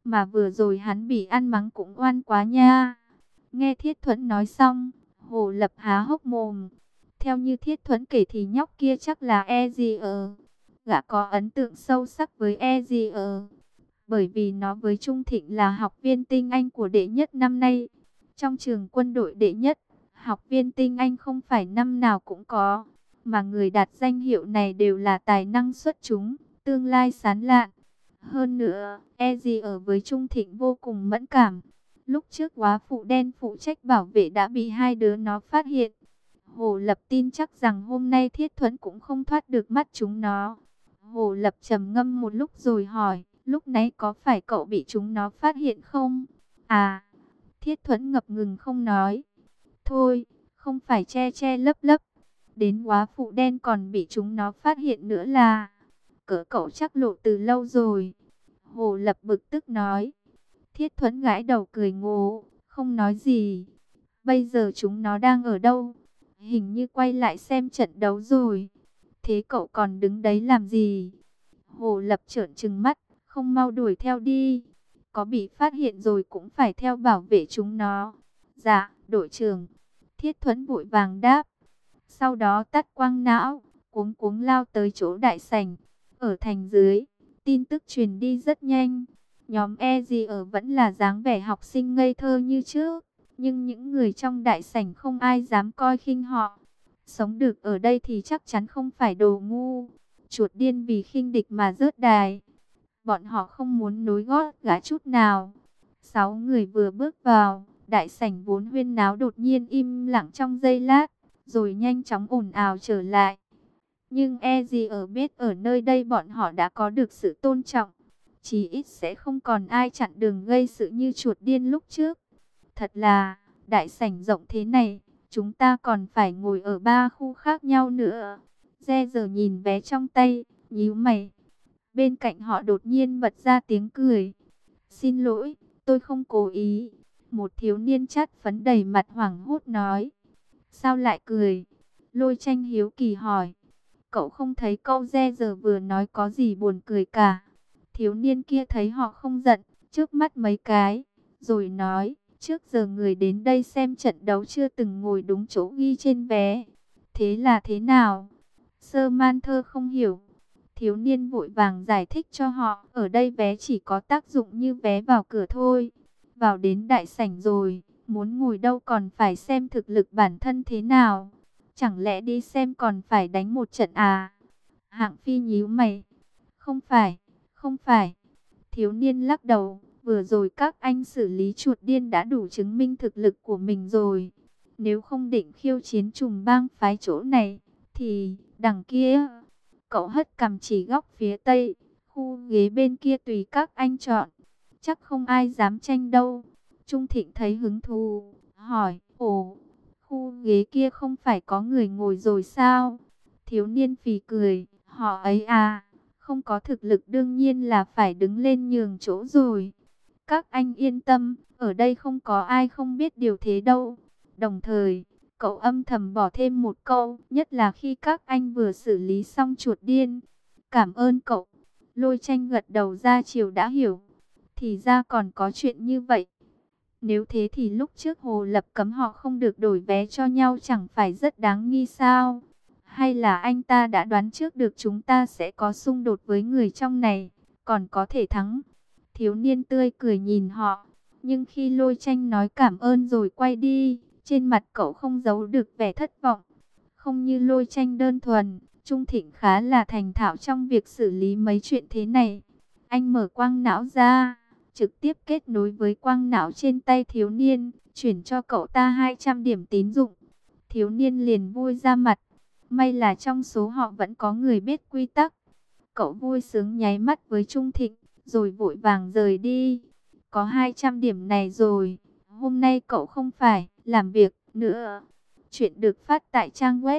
Mà vừa rồi hắn bị ăn mắng cũng oan quá nha. Nghe Thiết Thuẫn nói xong, Hồ Lập há hốc mồm. Theo như Thiết Thuẫn kể thì nhóc kia chắc là Ezier. Gã có ấn tượng sâu sắc với Ezier, bởi vì nó với Trung Thịnh là học viên tinh anh của đệ nhất năm nay. Trong trường quân đội đệ nhất, học viên tinh anh không phải năm nào cũng có, mà người đạt danh hiệu này đều là tài năng xuất chúng, tương lai sáng lạn. Hơn nữa, Ezier với Trung Thịnh vô cùng mẫn cảm. Lúc trước góa phụ đen phụ trách bảo vệ đã bị hai đứa nó phát hiện. Hồ Lập tin chắc rằng hôm nay Thiết Thuẫn cũng không thoát được mắt chúng nó. Hồ Lập trầm ngâm một lúc rồi hỏi, lúc nãy có phải cậu bị chúng nó phát hiện không? À, Thiết Thuẫn ngập ngừng không nói. Thôi, không phải che che lấp lấp. Đến góa phụ đen còn bị chúng nó phát hiện nữa là... Cỡ cậu chắc lộ từ lâu rồi. Hồ Lập bực tức nói. Thiết Thuẫn gãi đầu cười ngố, không nói gì. Bây giờ chúng nó đang ở đâu? Hình như quay lại xem trận đấu rồi. Thế cậu còn đứng đấy làm gì? Hồ Lập trợn trừng mắt, không mau đuổi theo đi. Có bị phát hiện rồi cũng phải theo bảo vệ chúng nó. Dạ, đội trưởng. Thiết Thuẫn vội vàng đáp. Sau đó tắt quang não, cuống cuống lao tới chỗ đại sảnh. Ở thành dưới, tin tức truyền đi rất nhanh. Nhóm Ezier vẫn là dáng vẻ học sinh ngây thơ như trước, nhưng những người trong đại sảnh không ai dám coi khinh họ. Sống được ở đây thì chắc chắn không phải đồ ngu. Chuột điên vì khinh địch mà rớt đài. Bọn họ không muốn nối gót gã chút nào. 6 người vừa bước vào, đại sảnh vốn huyên náo đột nhiên im lặng trong giây lát, rồi nhanh chóng ồn ào trở lại. Nhưng Ezier biết ở nơi đây bọn họ đã có được sự tôn trọng. Chí ít sẽ không còn ai chặn đường gây sự như chuột điên lúc trước. Thật là, đại sảnh rộng thế này, chúng ta còn phải ngồi ở 3 khu khác nhau nữa. Re giờ nhìn vé trong tay, nhíu mày. Bên cạnh họ đột nhiên bật ra tiếng cười. Xin lỗi, tôi không cố ý. Một thiếu niên chát phấn đầy mặt hoảng hốt nói. Sao lại cười? Lôi Tranh hiếu kỳ hỏi. Cậu không thấy câu Re giờ vừa nói có gì buồn cười cả. Thiếu niên kia thấy họ không giận, trước mắt mấy cái, rồi nói, trước giờ người đến đây xem trận đấu chưa từng ngồi đúng chỗ ghi trên vé. Thế là thế nào? Sơ Man Thơ không hiểu. Thiếu niên vội vàng giải thích cho họ, ở đây vé chỉ có tác dụng như vé vào cửa thôi. Vào đến đại sảnh rồi, muốn ngồi đâu còn phải xem thực lực bản thân thế nào. Chẳng lẽ đi xem còn phải đánh một trận à? Hạng Phi nhíu mày. Không phải, không phải. Thiếu niên lắc đầu, vừa rồi các anh xử lý chuột điên đã đủ chứng minh thực lực của mình rồi. Nếu không định khiêu chiến trùng bang phái chỗ này, thì đằng kia... Cậu hất cằm chỉ góc phía tây, khu ghế bên kia tùy các anh chọn. Chắc không ai dám tranh đâu. Trung Thịnh thấy hứng thú, hỏi, ồ, khu ghế kia không phải có người ngồi rồi sao? Thiếu niên phì cười, họ ấy à, không có thực lực đương nhiên là phải đứng lên nhường chỗ rồi. Các anh yên tâm, ở đây không có ai không biết điều thế đâu. Đồng thời, cậu âm thầm bỏ thêm một câu, nhất là khi các anh vừa xử lý xong chuột điên. Cảm ơn cậu. Lôi Tranh gật đầu ra chiều đã hiểu. Thì ra còn có chuyện như vậy. Nếu thế thì lúc trước Hồ Lập cấm họ không được đổi vé cho nhau chẳng phải rất đáng nghi sao? Hay là anh ta đã đoán trước được chúng ta sẽ có xung đột với người trong này, còn có thể thắng? Thiếu niên tươi cười nhìn họ, nhưng khi Lôi Tranh nói cảm ơn rồi quay đi, trên mặt cậu không giấu được vẻ thất vọng. Không như Lôi Tranh đơn thuần, Trung Thịnh khá là thành thạo trong việc xử lý mấy chuyện thế này. Anh mở quang não ra, trực tiếp kết nối với quang não trên tay thiếu niên, chuyển cho cậu ta 200 điểm tín dụng. Thiếu niên liền vui ra mặt, may là trong số họ vẫn có người biết quy tắc. Cậu vui sướng nháy mắt với Trung Thịnh, rồi vội vàng rời đi. Có 200 điểm này rồi, hôm nay cậu không phải làm việc nữa. Chuyện được phát tại trang web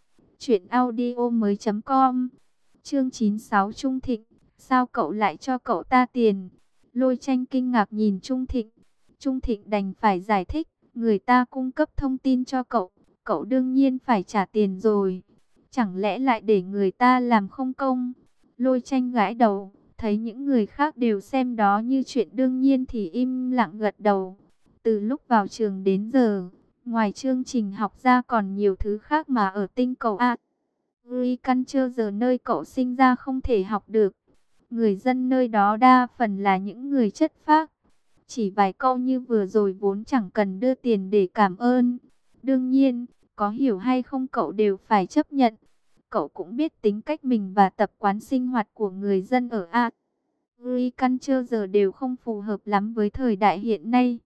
truyệnaudiomoi.com. Chương 96 Trung Thịnh, sao cậu lại cho cậu ta tiền? Lôi Tranh kinh ngạc nhìn Trung Thịnh. Trung Thịnh đành phải giải thích, người ta cung cấp thông tin cho cậu, cậu đương nhiên phải trả tiền rồi. Chẳng lẽ lại để người ta làm không công? Lôi Tranh gãi đầu, thật Thấy những người khác đều xem đó như chuyện đương nhiên thì im lặng gật đầu. Từ lúc vào trường đến giờ, ngoài chương trình học ra còn nhiều thứ khác mà ở tinh cầu Agriculture giờ nơi cậu sinh ra không thể học được. Người dân nơi đó đa phần là những người chất phác. Chỉ vài câu như vừa rồi vốn chẳng cần đưa tiền để cảm ơn. Đương nhiên, có hiểu hay không cậu đều phải chấp nhận. Cậu cũng biết tính cách mình và tập quán sinh hoạt của người dân ở Agriculture giờ đều không phù hợp lắm với thời đại hiện nay.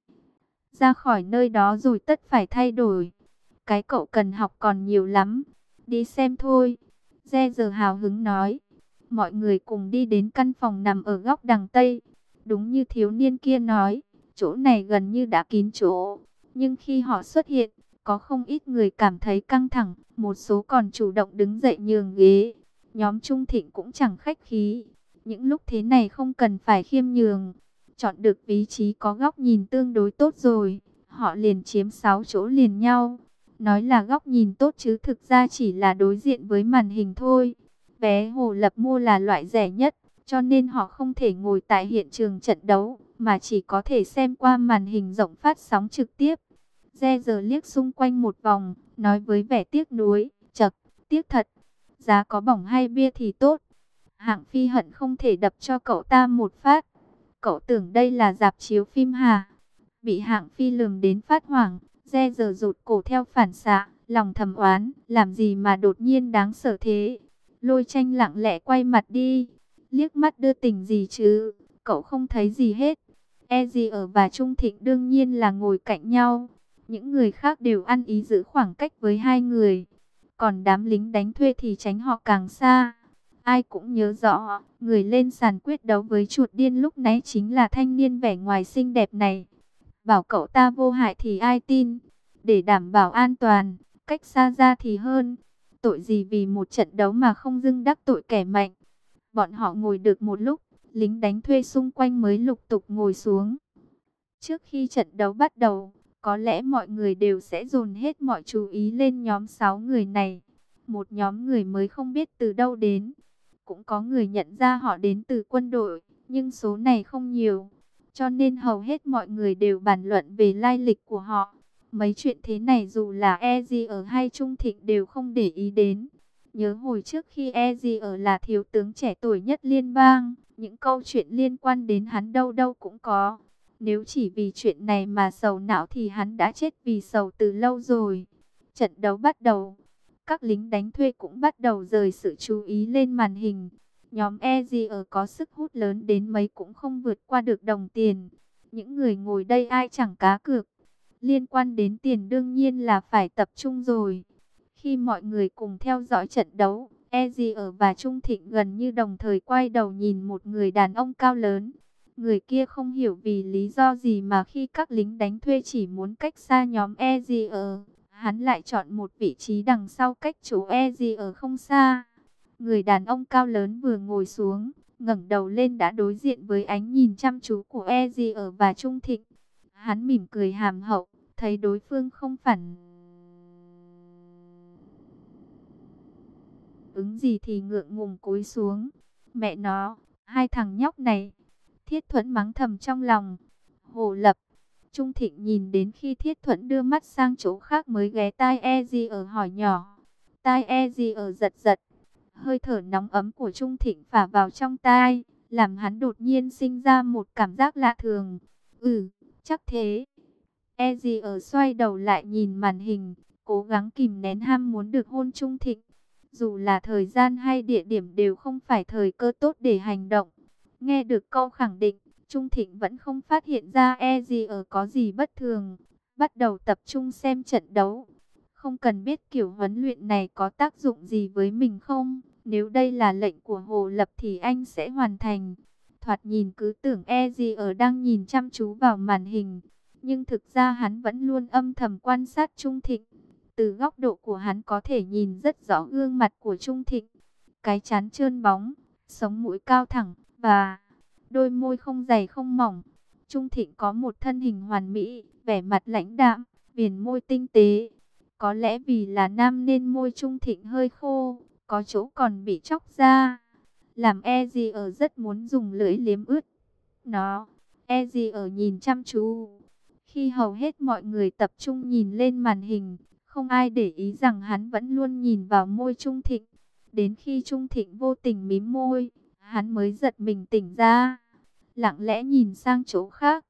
Ra khỏi nơi đó rồi tất phải thay đổi. Cái cậu cần học còn nhiều lắm. Đi xem thôi. Re giờ hào hứng nói. Mọi người cùng đi đến căn phòng nằm ở góc đằng Tây. Đúng như thiếu niên kia nói, chỗ này gần như đã kín chỗ. Nhưng khi họ xuất hiện, có không ít người cảm thấy căng thẳng. Một số còn chủ động đứng dậy nhường ghế. Nhóm Trung Thịnh cũng chẳng khách khí. Những lúc thế này không cần phải khiêm nhường. Chọn được vị trí có góc nhìn tương đối tốt rồi. Họ liền chiếm 6 chỗ liền nhau. Nói là góc nhìn tốt chứ thực ra chỉ là đối diện với màn hình thôi. Vé Hồ Lập mua là loại rẻ nhất, cho nên họ không thể ngồi tại hiện trường trận đấu, mà chỉ có thể xem qua màn hình rộng phát sóng trực tiếp. Re giờ liếc xung quanh một vòng, nói với vẻ tiếc nuối, chậc, tiếc thật, giá có bỏng hay bia thì tốt. Hạng Phi hận không thể đập cho cậu ta một phát. Cậu tưởng đây là rạp chiếu phim hả? Bị Hạng Phi lườm đến phát hoảng, Re giờ rụt cổ theo phản xạ, lòng thầm oán, làm gì mà đột nhiên đáng sợ thế. Lôi Tranh lặng lẽ quay mặt đi, liếc mắt đưa tình gì chứ, cậu không thấy gì hết. Ezier và Trung Thịnh đương nhiên là ngồi cạnh nhau, những người khác đều ăn ý giữ khoảng cách với hai người. Còn đám lính đánh thuê thì tránh họ càng xa. Ai cũng nhớ rõ, người lên sàn quyết đấu với chuột điên lúc nãy chính là thanh niên vẻ ngoài xinh đẹp này. Bảo cậu ta vô hại thì ai tin, để đảm bảo an toàn, cách xa ra thì hơn. Tội gì vì một trận đấu mà không dưng đắc tội kẻ mạnh. Bọn họ ngồi được một lúc, lính đánh thuê xung quanh mới lục tục ngồi xuống. Trước khi trận đấu bắt đầu, có lẽ mọi người đều sẽ dồn hết mọi chú ý lên nhóm 6 người này. Một nhóm người mới không biết từ đâu đến. Cũng có người nhận ra họ đến từ quân đội, nhưng số này không nhiều. Cho nên hầu hết mọi người đều bàn luận về lai lịch của họ. Mấy chuyện thế này dù là Ezier hay Trung Thịnh đều không để ý đến. Nhớ hồi trước khi Ezier là thiếu tướng trẻ tuổi nhất liên bang, những câu chuyện liên quan đến hắn đâu đâu cũng có. Nếu chỉ vì chuyện này mà sầu não thì hắn đã chết vì sầu từ lâu rồi. Trận đấu bắt đầu. Các lính đánh thuê cũng bắt đầu rời sự chú ý lên màn hình. Nhóm Ezier có sức hút lớn đến mấy cũng không vượt qua được đồng tiền. Những người ngồi đây ai chẳng cá cược. Liên quan đến tiền đương nhiên là phải tập trung rồi. Khi mọi người cùng theo dõi trận đấu, Ezier và Trung Thịnh gần như đồng thời quay đầu nhìn một người đàn ông cao lớn. Người kia không hiểu vì lý do gì mà khi các lính đánh thuê chỉ muốn cách xa nhóm Ezier, hắn lại chọn một vị trí đằng sau cách chỗ Ezier không xa. Người đàn ông cao lớn vừa ngồi xuống, ngẩng đầu lên đã đối diện với ánh nhìn chăm chú của Ezier và Trung Thịnh. Hắn mỉm cười hàm hậu, thấy đối phương không phản ứng gì thì ngượng ngùng cúi xuống. Mẹ nó, hai thằng nhóc này. Thiết Thuẫn mắng thầm trong lòng. Hồ Lập. Trung Thịnh nhìn đến khi Thiết Thuẫn đưa mắt sang chỗ khác mới ghé tai Ezier hỏi nhỏ. Tai Ezier giật giật. Hơi thở nóng ấm của Trung Thịnh phả vào trong tai, làm hắn đột nhiên sinh ra một cảm giác lạ thường. Chắc thế. Ezier xoay đầu lại nhìn màn hình, cố gắng kìm nén ham muốn được hôn Trung Thịnh. Dù là thời gian hay địa điểm đều không phải thời cơ tốt để hành động. Nghe được câu khẳng định, Trung Thịnh vẫn không phát hiện ra Ezier có gì bất thường. Bắt đầu tập trung xem trận đấu. Không cần biết kiểu huấn luyện này có tác dụng gì với mình không. Nếu đây là lệnh của Hồ Lập thì anh sẽ hoàn thành. Thoạt nhìn cứ tưởng Ezier đang nhìn chăm chú vào màn hình. Nhưng thực ra hắn vẫn luôn âm thầm quan sát Trung Thịnh. Từ góc độ của hắn có thể nhìn rất rõ gương mặt của Trung Thịnh. Cái trán trơn bóng, sống mũi cao thẳng và đôi môi không dày không mỏng. Trung Thịnh có một thân hình hoàn mỹ, vẻ mặt lãnh đạm, viền môi tinh tế. Có lẽ vì là nam nên môi Trung Thịnh hơi khô, có chỗ còn bị chóc ra. làm Ezier rất muốn dùng lưỡi liếm ướt nó. Ezier nhìn chăm chú. Khi hầu hết mọi người tập trung nhìn lên màn hình, không ai để ý rằng hắn vẫn luôn nhìn vào môi Trung Thịnh. Đến khi Trung Thịnh vô tình mím môi, hắn mới giật mình tỉnh ra, lặng lẽ nhìn sang chỗ khác.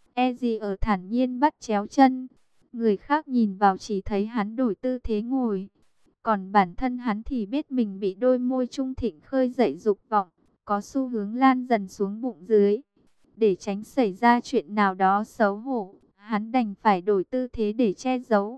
Ezier thản nhiên bắt chéo chân. Người khác nhìn vào chỉ thấy hắn đổi tư thế ngồi. Còn bản thân hắn thì biết mình bị đôi môi Trung Thịnh khơi dậy dục vọng, có xu hướng lan dần xuống bụng dưới. Để tránh xảy ra chuyện nào đó xấu hổ, hắn đành phải đổi tư thế để che giấu.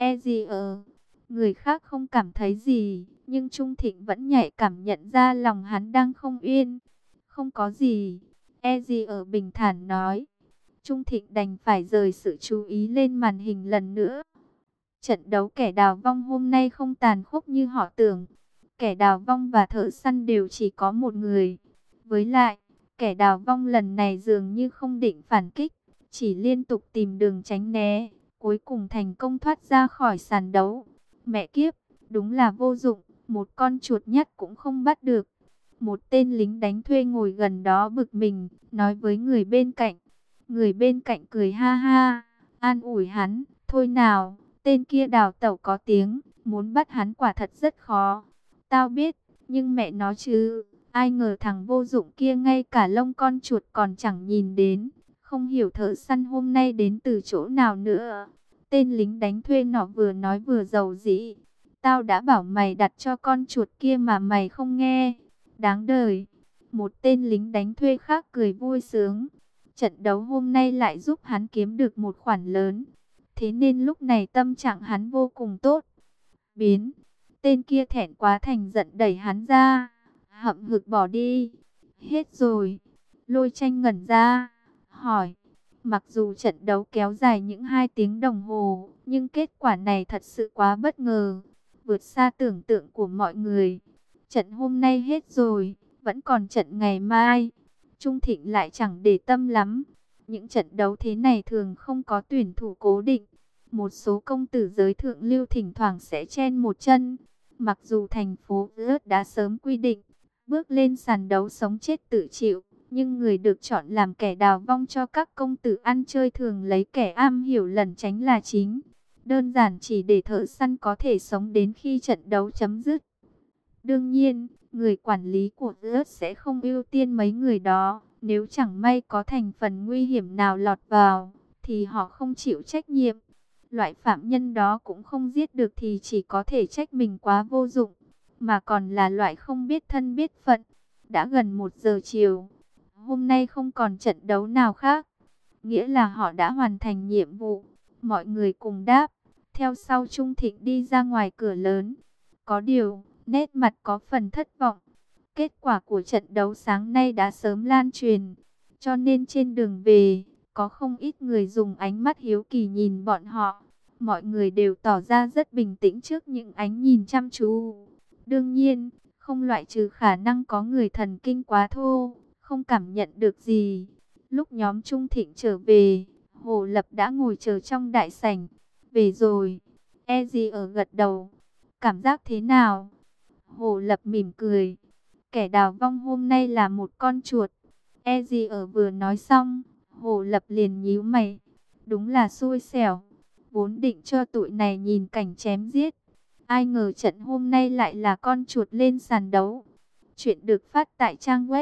Ezier, người khác không cảm thấy gì, nhưng Trung Thịnh vẫn nhạy cảm nhận ra lòng hắn đang không yên. Không có gì, Ezier bình thản nói. Trung Thịnh đành phải rời sự chú ý lên màn hình lần nữa. Trận đấu kẻ đào vong hôm nay không tàn khốc như họ tưởng. Kẻ đào vong và thợ săn đều chỉ có một người. Với lại, kẻ đào vong lần này dường như không định phản kích, chỉ liên tục tìm đường tránh né, cuối cùng thành công thoát ra khỏi sàn đấu. Mẹ kiếp, đúng là vô dụng, một con chuột nhắt cũng không bắt được. Một tên lính đánh thuê ngồi gần đó bực mình, nói với người bên cạnh. Người bên cạnh cười ha ha, an ủi hắn, thôi nào, tên kia đào tẩu có tiếng, muốn bắt hắn quả thật rất khó. Tao biết, nhưng mẹ nó chứ, ai ngờ thằng vô dụng kia ngay cả lông con chuột còn chẳng nhìn đến, không hiểu thợ săn hôm nay đến từ chỗ nào nữa. Tên lính đánh thuê nọ vừa nói vừa giàu dĩ, tao đã bảo mày đặt cho con chuột kia mà mày không nghe, đáng đời. Một tên lính đánh thuê khác cười vui sướng. Trận đấu hôm nay lại giúp hắn kiếm được một khoản lớn. Thế nên lúc này tâm trạng hắn vô cùng tốt. Biến, tên kia thẹn quá thành giận đẩy hắn ra, hậm hực bỏ đi. Hết rồi. Lôi Tranh ngẩn ra, hỏi. Mặc dù trận đấu kéo dài những 2 tiếng đồng hồ, nhưng kết quả này thật sự quá bất ngờ, vượt xa tưởng tượng của mọi người. Trận hôm nay hết rồi, vẫn còn trận ngày mai. Trung Thịnh lại chẳng để tâm lắm. Những trận đấu thế này thường không có tuyển thủ cố định. Một số công tử giới thượng lưu thỉnh thoảng sẽ chen một chân. Mặc dù thành phố Rớt đã sớm quy định, bước lên sàn đấu sống chết tự chịu, nhưng người được chọn làm kẻ đào vong cho các công tử ăn chơi thường lấy kẻ am hiểu lẩn tránh là chính. Đơn giản chỉ để thợ săn có thể sống đến khi trận đấu chấm dứt. Đương nhiên, người quản lý của Rớt sẽ không ưu tiên mấy người đó. Nếu chẳng may có thành phần nguy hiểm nào lọt vào, thì họ không chịu trách nhiệm. Loại phạm nhân đó cũng không giết được thì chỉ có thể trách mình quá vô dụng, mà còn là loại không biết thân biết phận. Đã gần 1 giờ chiều, hôm nay không còn trận đấu nào khác, nghĩa là họ đã hoàn thành nhiệm vụ. Mọi người cùng đáp, theo sau Trung Thịnh đi ra ngoài cửa lớn. Có điều, nét mặt có phần thất vọng. Kết quả của trận đấu sáng nay đã sớm lan truyền, cho nên trên đường về, có không ít người dùng ánh mắt hiếu kỳ nhìn bọn họ. Mọi người đều tỏ ra rất bình tĩnh trước những ánh nhìn chăm chú. Đương nhiên, không loại trừ khả năng có người thần kinh quá thô, không cảm nhận được gì. Lúc nhóm Trung Thịnh trở về, Hồ Lập đã ngồi chờ trong đại sảnh. Về rồi. Ezier gật đầu. Cảm giác thế nào? Hồ Lập mỉm cười. Kẻ đào vong hôm nay là một con chuột. Ezier vừa nói xong, Hồ Lập liền nhíu mày. Đúng là xui xẻo. Vốn định cho tụi này nhìn cảnh chém giết, ai ngờ trận hôm nay lại là con chuột lên sàn đấu. Chuyện được phát tại trang web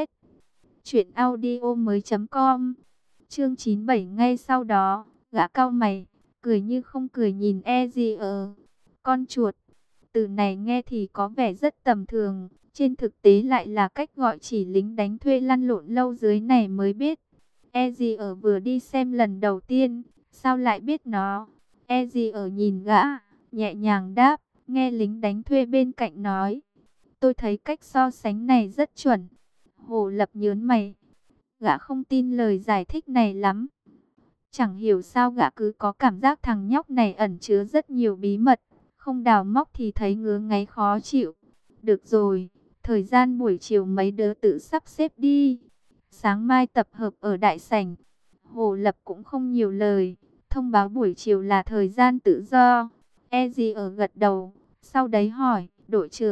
truyệnaudiomoi.com. Chương 97 ngay sau đó, gã cau mày, cười như không cười nhìn Ezier. Con chuột, từ này nghe thì có vẻ rất tầm thường, trên thực tế lại là cách gọi chỉ lính đánh thuê lăn lộn lâu dưới này mới biết. Ezier vừa đi xem lần đầu tiên, sao lại biết nó? Ezier nhìn gã, nhẹ nhàng đáp, nghe lính đánh thuê bên cạnh nói. Tôi thấy cách so sánh này rất chuẩn. Hồ Lập nhớn mày, gã không tin lời giải thích này lắm. Chẳng hiểu sao gã cứ có cảm giác thằng nhóc này ẩn chứa rất nhiều bí mật, không đào móc thì thấy ngứa ngáy khó chịu. Được rồi, thời gian buổi chiều mấy đứa tự sắp xếp đi. Sáng mai tập hợp ở đại sảnh. Hồ Lập cũng không nhiều lời, thông báo buổi chiều là thời gian tự do. Ezier gật đầu, sau đấy hỏi, đội trưởng,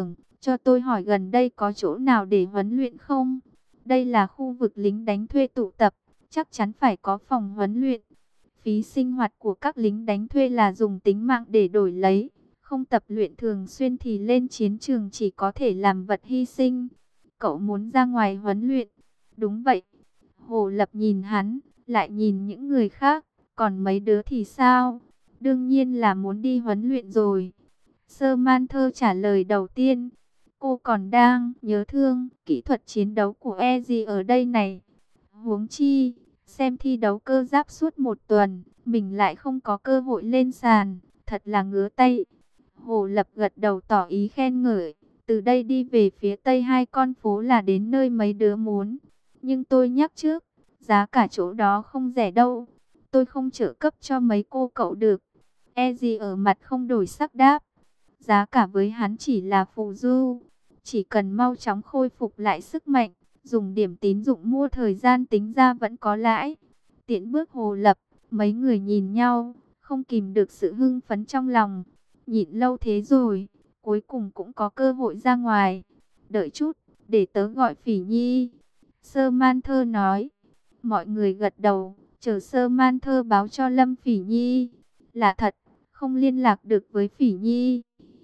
Cho tôi hỏi gần đây có chỗ nào để huấn luyện không? Đây là khu vực lính đánh thuê tụ tập, chắc chắn phải có phòng huấn luyện. Phí sinh hoạt của các lính đánh thuê là dùng tính mạng để đổi lấy. Không tập luyện thường xuyên thì lên chiến trường chỉ có thể làm vật hy sinh. Cậu muốn ra ngoài huấn luyện? Đúng vậy. Hồ Lập nhìn hắn, lại nhìn những người khác. Còn mấy đứa thì sao? Đương nhiên là muốn đi huấn luyện rồi. Sơ Man Thơ trả lời đầu tiên. Cô còn đang nhớ thương kỹ thuật chiến đấu của Eji ở đây này. Huống chi, xem thi đấu cơ giáp suốt một tuần, mình lại không có cơ hội lên sàn, thật là ngứa tay. Hồ Lập gật đầu tỏ ý khen ngợi. Từ đây đi về phía tây 2 con phố là đến nơi mấy đứa muốn. Nhưng tôi nhắc trước, giá cả chỗ đó không rẻ đâu. Tôi không trợ cấp cho mấy cô cậu được. Eji ở mặt không đổi sắc đáp. Giá cả với hắn chỉ là phù du. Chỉ cần mau chóng khôi phục lại sức mạnh, dùng điểm tín dụng mua thời gian tính ra vẫn có lãi. Tiễn bước Hồ Lập, mấy người nhìn nhau, không kìm được sự hưng phấn trong lòng. Nhịn lâu thế rồi, cuối cùng cũng có cơ hội ra ngoài. Đợi chút, để tớ gọi Phỉ Nhi. Sơ Man Thơ nói. Mọi người gật đầu, chờ Sơ Man Thơ báo cho Lâm Phỉ Nhi. Là thật, không liên lạc được với Phỉ Nhi.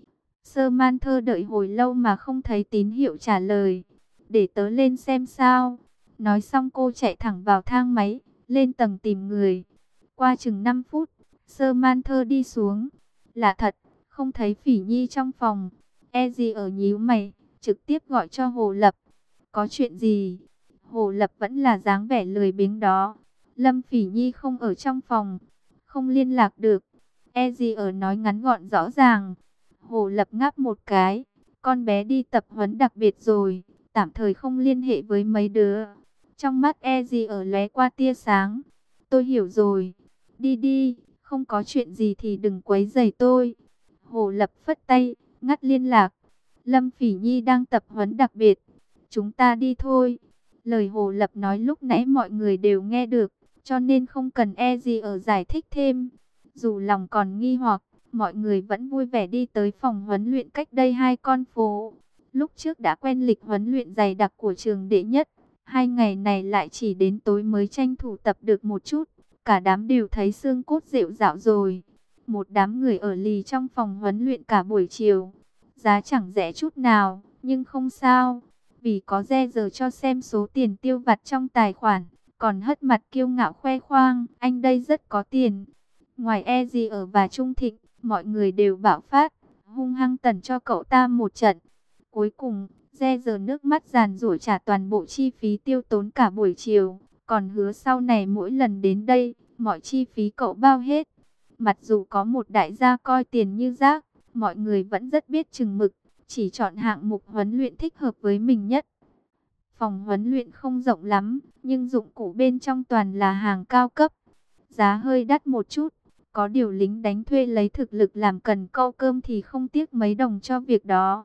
Sơ Man Thơ đợi hồi lâu mà không thấy tín hiệu trả lời. Để tớ lên xem sao. Nói xong cô chạy thẳng vào thang máy, lên tầng tìm người. Qua chừng 5 phút, Sơ Man Thơ đi xuống. Là thật, không thấy Phỉ Nhi trong phòng. E gì ở nhíu mày, trực tiếp gọi cho Hồ Lập. Có chuyện gì? Hồ Lập vẫn là dáng vẻ lười biếng đó. Lâm Phỉ Nhi không ở trong phòng, không liên lạc được. E gì ở nói ngắn gọn rõ ràng. Hồ Lập ngáp một cái, con bé đi tập huấn đặc biệt rồi, tạm thời không liên hệ với mấy đứa. Trong mắt E gì ở lóe qua tia sáng. Tôi hiểu rồi, đi đi, không có chuyện gì thì đừng quấy rầy tôi. Hồ Lập phất tay, ngắt liên lạc. Lâm Phỉ Nhi đang tập huấn đặc biệt, chúng ta đi thôi. Lời Hồ Lập nói lúc nãy mọi người đều nghe được, cho nên không cần E gì ở giải thích thêm. Dù lòng còn nghi hoặc, mọi người vẫn vui vẻ đi tới phòng huấn luyện cách đây 2 con phố. Lúc trước đã quen lịch huấn luyện dày đặc của trường đệ nhất, 2 ngày này lại chỉ đến tối mới tranh thủ tập được một chút. Cả đám đều thấy xương cốt rệu rạo rồi. Một đám người ở lì trong phòng huấn luyện cả buổi chiều. Giá chẳng rẻ chút nào, nhưng không sao. Vì có re giờ cho xem số tiền tiêu vặt trong tài khoản, còn hất mặt kiêu ngạo khoe khoang, anh đây rất có tiền. Ngoài E gì ở và Trung Thịnh, mọi người đều bạo phát, hung hăng tẩn cho cậu ta một trận. Cuối cùng, re giờ nước mắt giàn giụa trả toàn bộ chi phí tiêu tốn cả buổi chiều, còn hứa sau này mỗi lần đến đây, mọi chi phí cậu bao hết. Mặc dù có một đại gia coi tiền như rác, mọi người vẫn rất biết chừng mực, chỉ chọn hạng mục huấn luyện thích hợp với mình nhất. Phòng huấn luyện không rộng lắm, nhưng dụng cụ bên trong toàn là hàng cao cấp. Giá hơi đắt một chút, có điều lính đánh thuê lấy thực lực làm cần câu cơm thì không tiếc mấy đồng cho việc đó.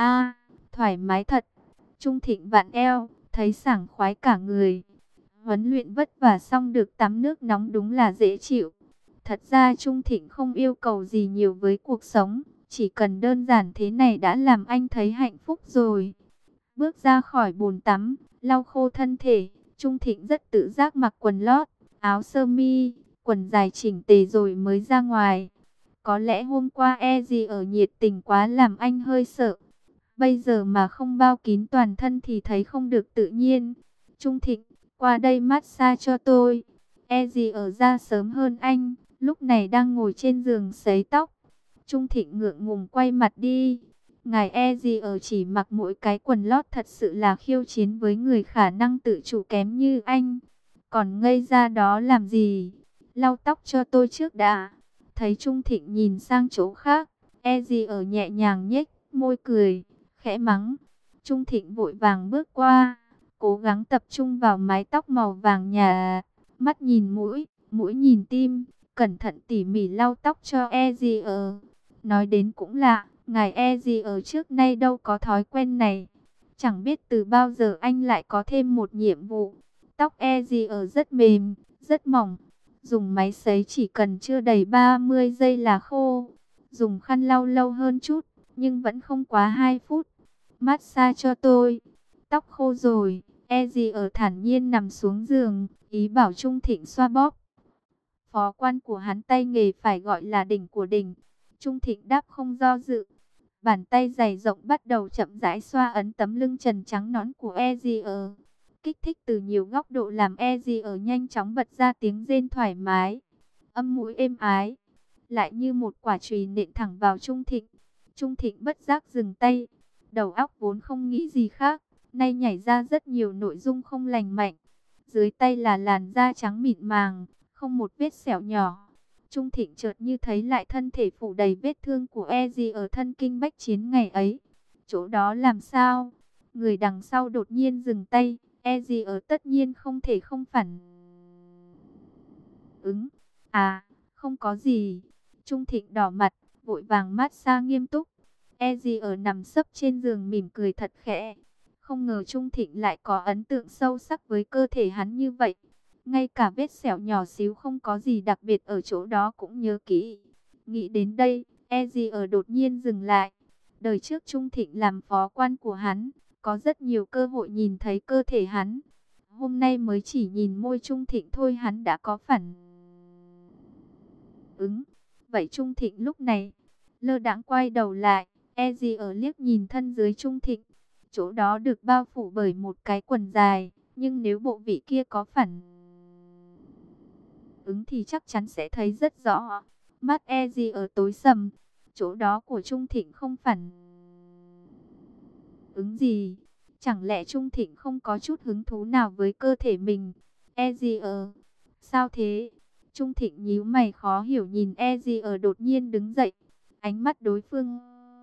Thoải mái thật. Trung Thịnh vặn eo, thấy sảng khoái cả người. Huấn luyện vất vả xong được tắm nước nóng đúng là dễ chịu. Thật ra Trung Thịnh không yêu cầu gì nhiều với cuộc sống, chỉ cần đơn giản thế này đã làm anh thấy hạnh phúc rồi. Bước ra khỏi bồn tắm, lau khô thân thể, Trung Thịnh rất tự giác mặc quần lót, áo sơ mi, quần dài chỉnh tề rồi mới ra ngoài. Có lẽ hôm qua E gì ở nhiệt tình quá làm anh hơi sợ. Bây giờ mà không bao kín toàn thân thì thấy không được tự nhiên. Trung Thịnh, qua đây massage cho tôi. E gì ở ra sớm hơn anh, lúc này đang ngồi trên giường sấy tóc. Trung Thịnh ngượng ngùng quay mặt đi. Ngài E gì ở chỉ mặc mỗi cái quần lót thật sự là khiêu chiến với người khả năng tự chủ kém như anh. Còn ngây ra đó làm gì? Lau tóc cho tôi trước đã. Thấy Trung Thịnh nhìn sang chỗ khác, E gì ở nhẹ nhàng nhếch môi cười, khẽ mắng. Trung Thịnh vội vàng bước qua, cố gắng tập trung vào mái tóc màu vàng nhà. Mắt nhìn mũi, mũi nhìn tim, cẩn thận tỉ mỉ lau tóc cho E gì ở. Nói đến cũng lạ, ngài E gì ở trước nay đâu có thói quen này. Chẳng biết từ bao giờ anh lại có thêm một nhiệm vụ. Tóc E gì ở rất mềm, rất mỏng. Dùng máy sấy chỉ cần chưa đầy 30 giây là khô. Dùng khăn lau lâu hơn chút, nhưng vẫn không quá 2 phút. Massage cho tôi. Tóc khô rồi. Easy ở thản nhiên nằm xuống giường, ý bảo Trung Thịnh xoa bóp. Phó quan của hắn tay nghề phải gọi là đỉnh của đỉnh. Trung Thịnh đáp không do dự. Bàn tay dày rộng bắt đầu chậm rãi xoa ấn tấm lưng trần trắng nõn của Ezier. Kích thích từ nhiều góc độ làm Ezier nhanh chóng bật ra tiếng rên thoải mái. Âm mũi êm ái, lại như một quả chùy nện thẳng vào Trung Thịnh. Trung Thịnh bất giác dừng tay. Đầu óc vốn không nghĩ gì khác, nay nhảy ra rất nhiều nội dung không lành mạnh. Dưới tay là làn da trắng mịn màng, không một vết sẹo nhỏ. Trung Thịnh chợt như thấy lại thân thể phủ đầy vết thương của Ezi ở thân kinh bách chiến ngày ấy. Chỗ đó làm sao? Người đằng sau đột nhiên dừng tay. Ezi ở tất nhiên không thể không phản ứng. À, không có gì. Trung Thịnh đỏ mặt, vội vàng massage nghiêm túc. Ezi ở nằm sấp trên giường mỉm cười thật khẽ. Không ngờ Trung Thịnh lại có ấn tượng sâu sắc với cơ thể hắn như vậy. Ngay cả vết sẹo nhỏ xíu không có gì đặc biệt ở chỗ đó cũng nhớ kỹ. Nghĩ đến đây, Ezier đột nhiên dừng lại. Đời trước Trung Thịnh làm phó quan của hắn, có rất nhiều cơ hội nhìn thấy cơ thể hắn. Hôm nay mới chỉ nhìn môi Trung Thịnh thôi hắn đã có phản ứng. Vậy Trung Thịnh lúc này, lơ đãng quay đầu lại, Ezier liếc nhìn thân dưới Trung Thịnh. Chỗ đó được bao phủ bởi một cái quần dài, nhưng nếu bộ vị kia có phản ứng thì chắc chắn sẽ thấy rất rõ. Mắt Ezier tối sầm, chỗ đó của Trung Thịnh không phản ứng gì. Chẳng lẽ Trung Thịnh không có chút hứng thú nào với cơ thể mình? Ezier, sao thế? Trung Thịnh nhíu mày khó hiểu nhìn Ezier đột nhiên đứng dậy. Ánh mắt đối phương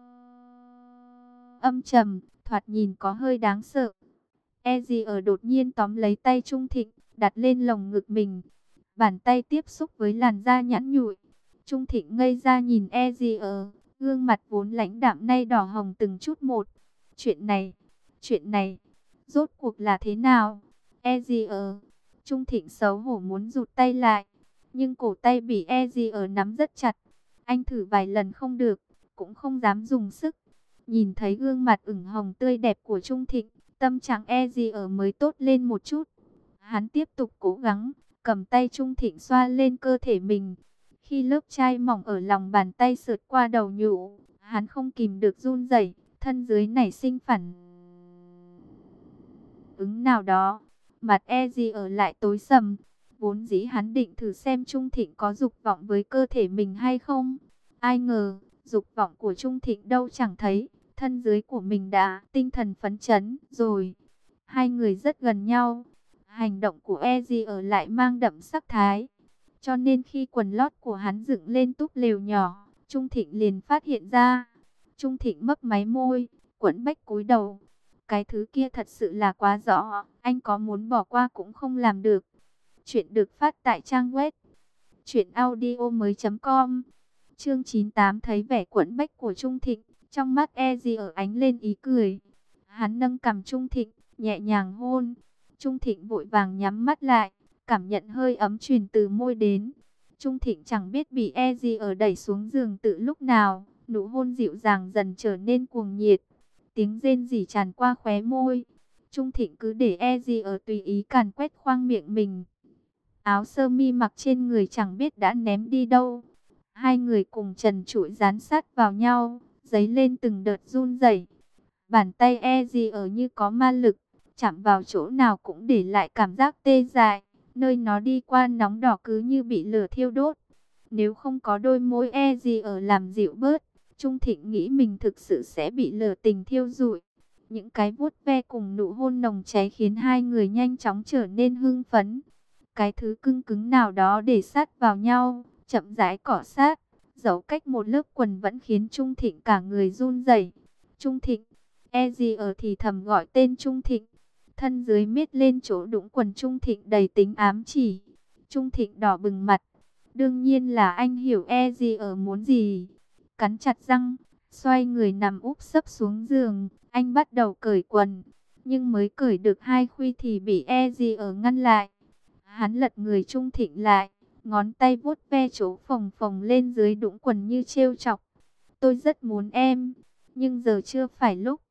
âm trầm, thoạt nhìn có hơi đáng sợ. Ezier đột nhiên tóm lấy tay Trung Thịnh, đặt lên lồng ngực mình. Bàn tay tiếp xúc với làn da nhẵn nhụi. Trung Thịnh ngây ra nhìn Ezier, gương mặt vốn lãnh đạm nay đỏ hồng từng chút một. Chuyện này, rốt cuộc là thế nào? Ezier, Trung Thịnh xấu hổ muốn rụt tay lại, nhưng cổ tay bị Ezier nắm rất chặt. Anh thử vài lần không được, cũng không dám dùng sức. Nhìn thấy gương mặt ửng hồng tươi đẹp của Trung Thịnh, tâm trạng Ezier mới tốt lên một chút. Hắn tiếp tục cố gắng, cầm tay Trung Thịnh xoa lên cơ thể mình. Khi lớp chai mỏng ở lòng bàn tay sượt qua đầu nhũ, hắn không kìm được run rẩy, thân dưới nảy sinh phản ứng nào đó. Mặt Ezier lại tối sầm. Vốn dĩ hắn định thử xem Trung Thịnh có dục vọng với cơ thể mình hay không. Ai ngờ, dục vọng của Trung Thịnh đâu chẳng thấy. Thân dưới của mình đã tinh thần phấn chấn rồi. Hai người rất gần nhau. Hành động của Ezier lại mang đậm sắc thái. Cho nên khi quần lót của hắn dựng lên túp lều nhỏ, Trung Thịnh liền phát hiện ra. Trung Thịnh mấp máy môi, quẫn bách cúi đầu. Cái thứ kia thật sự là quá rõ, anh có muốn bỏ qua cũng không làm được. Chuyện được phát tại trang web truyệnaudiomoi.com. Chương 98 thấy vẻ quẫn bách của Trung Thịnh, trong mắt Ezier ánh lên ý cười. Hắn nâng cằm Trung Thịnh, nhẹ nhàng hôn. Trung Thịnh vội vàng nhắm mắt lại, cảm nhận hơi ấm truyền từ môi đến. Trung Thịnh chẳng biết bị Ezier đẩy xuống giường từ lúc nào, nụ hôn dịu dàng dần trở nên cuồng nhiệt. Tiếng rên rỉ tràn qua khóe môi. Trung Thịnh cứ để Ezier tùy ý càn quét khoang miệng mình. Áo sơ mi mặc trên người chẳng biết đã ném đi đâu. Hai người cùng trần trụi dán sát vào nhau, dấy lên từng đợt run rẩy. Bàn tay Ezier như có ma lực, chạm vào chỗ nào cũng để lại cảm giác tê dại. Nơi nó đi qua nóng đỏ cứ như bị lửa thiêu đốt. Nếu không có đôi môi Ezier làm dịu bớt, Trung Thịnh nghĩ mình thực sự sẽ bị lửa tình thiêu rụi. Những cái vuốt ve cùng nụ hôn nồng cháy khiến hai người nhanh chóng trở nên hưng phấn. Cái thứ cứng cứng nào đó để sát vào nhau, chậm rãi cọ sát, giấu cách một lớp quần vẫn khiến Trung Thịnh cả người run rẩy. Trung Thịnh, Ezier thì thầm gọi tên Trung Thịnh. Thân dưới miết lên chỗ đũng quần Trung Thịnh đầy tính ám chỉ. Trung Thịnh đỏ bừng mặt. Đương nhiên là anh hiểu Ezier muốn gì. Cắn chặt răng, xoay người nằm úp sấp xuống giường. Anh bắt đầu cởi quần. Nhưng mới cởi được hai khuy thì bị Ezier ngăn lại. Hắn lật người Trung Thịnh lại. Ngón tay vuốt ve chỗ phồng phồng lên dưới đũng quần như trêu chọc. Tôi rất muốn em. Nhưng giờ chưa phải lúc.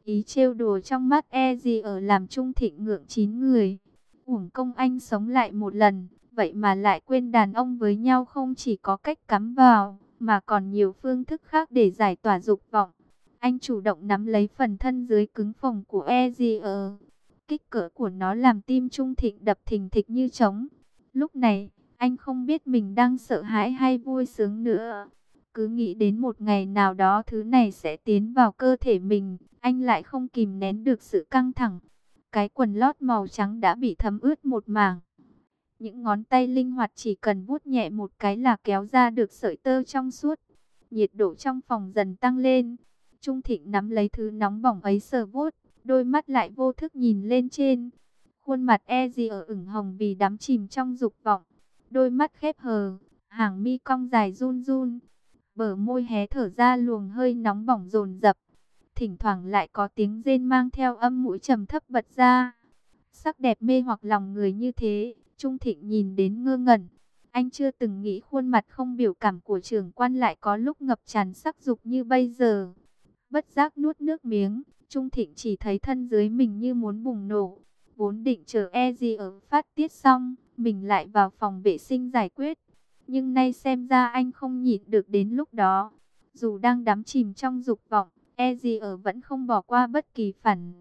Ý trêu đùa trong mắt e gì ở làm Trung Thịnh ngượng chín người. Uổng công anh sống lại một lần, vậy mà lại quên đàn ông với nhau không chỉ có cách cắm vào, mà còn nhiều phương thức khác để giải tỏa dục vọng. Anh chủ động nắm lấy phần thân dưới cứng phồng của Ezier. Kích cỡ của nó làm tim Trung Thịnh đập thình thịch như trống. Lúc này, anh không biết mình đang sợ hãi hay vui sướng nữa. Cứ nghĩ đến một ngày nào đó thứ này sẽ tiến vào cơ thể mình, anh lại không kìm nén được sự căng thẳng. Cái quần lót màu trắng đã bị thấm ướt một mảng. Những ngón tay linh hoạt chỉ cần vuốt nhẹ một cái là kéo ra được sợi tơ trong suốt. Nhiệt độ trong phòng dần tăng lên. Trung Thịnh nắm lấy thứ nóng bỏng ấy sờ vuốt, đôi mắt lại vô thức nhìn lên trên. Khuôn mặt Ezier ửng hồng vì đắm chìm trong dục vọng. Đôi mắt khép hờ, hàng mi cong dài run run. Bờ môi hé thở ra luồng hơi nóng bỏng dồn dập. Thỉnh thoảng lại có tiếng rên mang theo âm mũi trầm thấp bật ra. Sắc đẹp mê hoặc lòng người như thế, Trung Thịnh nhìn đến ngơ ngẩn. Anh chưa từng nghĩ khuôn mặt không biểu cảm của trưởng quan lại có lúc ngập tràn sắc dục như bây giờ. Bất giác nuốt nước miếng, Trung Thịnh chỉ thấy thân dưới mình như muốn bùng nổ. Vốn định chờ Ezier phát tiết xong, mình lại vào phòng vệ sinh giải quyết. Nhưng nay xem ra anh không nhịn được đến lúc đó. Dù đang đắm chìm trong dục vọng, Ezier vẫn không bỏ qua bất kỳ phản